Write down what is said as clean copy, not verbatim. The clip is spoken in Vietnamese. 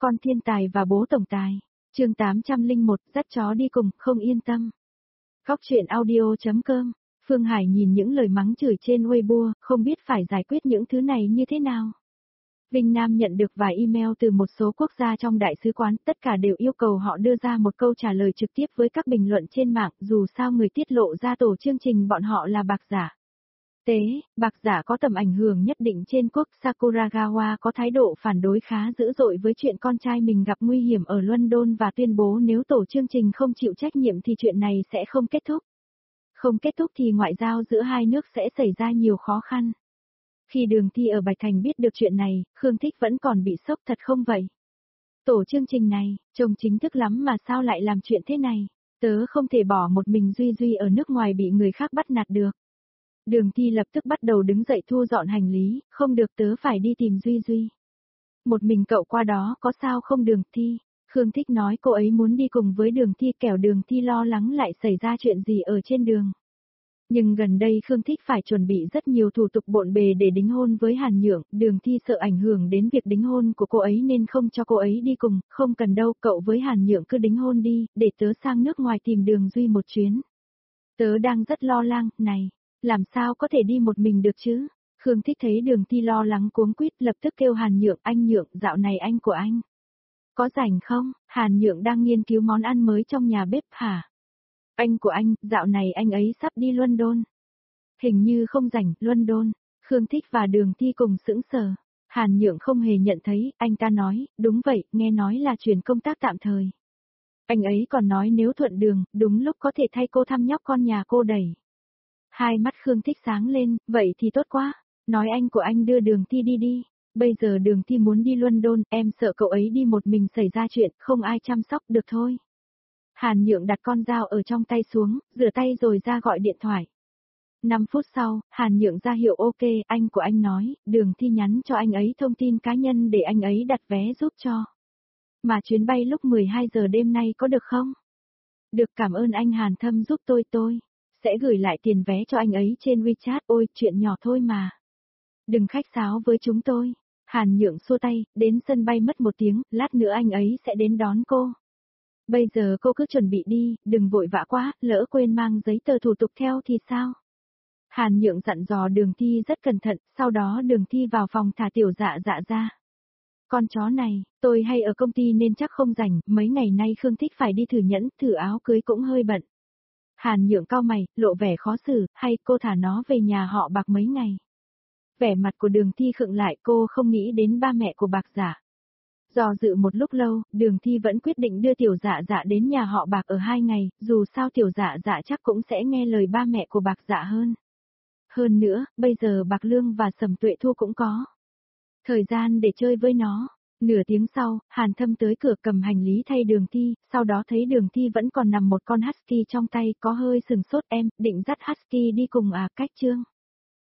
Con thiên tài và bố tổng tài. Chương 801, dắt chó đi cùng, không yên tâm. Góc truyện audio.com. Phương Hải nhìn những lời mắng chửi trên Weibo, không biết phải giải quyết những thứ này như thế nào. Vinh Nam nhận được vài email từ một số quốc gia trong đại sứ quán, tất cả đều yêu cầu họ đưa ra một câu trả lời trực tiếp với các bình luận trên mạng, dù sao người tiết lộ ra tổ chương trình bọn họ là bạc giả. Bạc giả có tầm ảnh hưởng nhất định trên quốc. Sakuragawa có thái độ phản đối khá dữ dội với chuyện con trai mình gặp nguy hiểm ở London và tuyên bố nếu tổ chương trình không chịu trách nhiệm thì chuyện này sẽ không kết thúc. Không kết thúc thì ngoại giao giữa hai nước sẽ xảy ra nhiều khó khăn. Khi Đường Thi ở Bạch Thành biết được chuyện này, Khương Thích vẫn còn bị sốc thật không vậy? Tổ chương trình này, trông chính thức lắm mà sao lại làm chuyện thế này? Tớ không thể bỏ một mình Duy Duy ở nước ngoài bị người khác bắt nạt được. Đường Thi lập tức bắt đầu đứng dậy thu dọn hành lý, không được tớ phải đi tìm Duy Duy. Một mình cậu qua đó có sao không Đường Thi? Khương Thích nói cô ấy muốn đi cùng với Đường Thi kẻo Đường Thi lo lắng lại xảy ra chuyện gì ở trên đường. Nhưng gần đây Khương Thích phải chuẩn bị rất nhiều thủ tục bộn bề để đính hôn với Hàn Nhượng, Đường Thi sợ ảnh hưởng đến việc đính hôn của cô ấy nên không cho cô ấy đi cùng, không cần đâu cậu với Hàn Nhượng cứ đính hôn đi, để tớ sang nước ngoài tìm Đường Duy một chuyến. Tớ đang rất lo lắng, này, làm sao có thể đi một mình được chứ? Khương Thích thấy Đường Thi lo lắng cuống quýt lập tức kêu Hàn Nhượng, anh Nhượng, dạo này anh của anh có rảnh không? Hàn Nhượng đang nghiên cứu món ăn mới trong nhà bếp hả? Anh của anh, dạo này anh ấy sắp đi London. Hình như không rảnh, London. Khương Thích và Đường Thi cùng sững sờ. Hàn Nhượng không hề nhận thấy, anh ta nói, đúng vậy, nghe nói là chuyển công tác tạm thời. Anh ấy còn nói nếu thuận đường, đúng lúc có thể thay cô thăm nhóc con nhà cô đẩy. Hai mắt Khương Thích sáng lên, vậy thì tốt quá. Nói anh của anh đưa Đường Thi đi đi. Bây giờ Đường Thi muốn đi London, em sợ cậu ấy đi một mình xảy ra chuyện, không ai chăm sóc được thôi. Hàn Nhượng đặt con dao ở trong tay xuống, rửa tay rồi ra gọi điện thoại. 5 phút sau, Hàn Nhượng ra hiệu ok, anh của anh nói, Đường Thi nhắn cho anh ấy thông tin cá nhân để anh ấy đặt vé giúp cho. Mà chuyến bay lúc 12 giờ đêm nay có được không? Được, cảm ơn anh Hàn Thâm giúp tôi sẽ gửi lại tiền vé cho anh ấy trên WeChat. Ôi, chuyện nhỏ thôi mà. Đừng khách sáo với chúng tôi. Hàn Nhượng xua tay, đến sân bay mất 1 tiếng, lát nữa anh ấy sẽ đến đón cô. Bây giờ cô cứ chuẩn bị đi, đừng vội vã quá, lỡ quên mang giấy tờ thủ tục theo thì sao? Hàn Nhượng dặn dò Đường Thi rất cẩn thận, sau đó Đường Thi vào phòng thả Tiểu Dạ Dạ ra. Con chó này, tôi hay ở công ty nên chắc không rảnh, mấy ngày nay Khương Thích phải đi thử nhẫn, thử áo cưới cũng hơi bận. Hàn Nhượng cau mày, lộ vẻ khó xử, hay cô thả nó về nhà họ Bạc mấy ngày. Vẻ mặt của Đường Thi khựng lại, cô không nghĩ đến ba mẹ của Bạc giả. Do dự một lúc lâu, Đường Thi vẫn quyết định đưa Tiểu Dạ Dạ đến nhà họ Bạc ở 2 ngày, dù sao Tiểu Dạ Dạ chắc cũng sẽ nghe lời ba mẹ của Bạc dạ hơn. Hơn nữa, bây giờ Bạc Lương và Sầm Tuệ Thu cũng có thời gian để chơi với nó. Nửa tiếng sau, Hàn Thâm tới cửa cầm hành lý thay Đường Thi, sau đó thấy Đường Thi vẫn còn nằm một con husky trong tay, có hơi sừng sốt. Em, định dắt husky đi cùng à? Cách Trương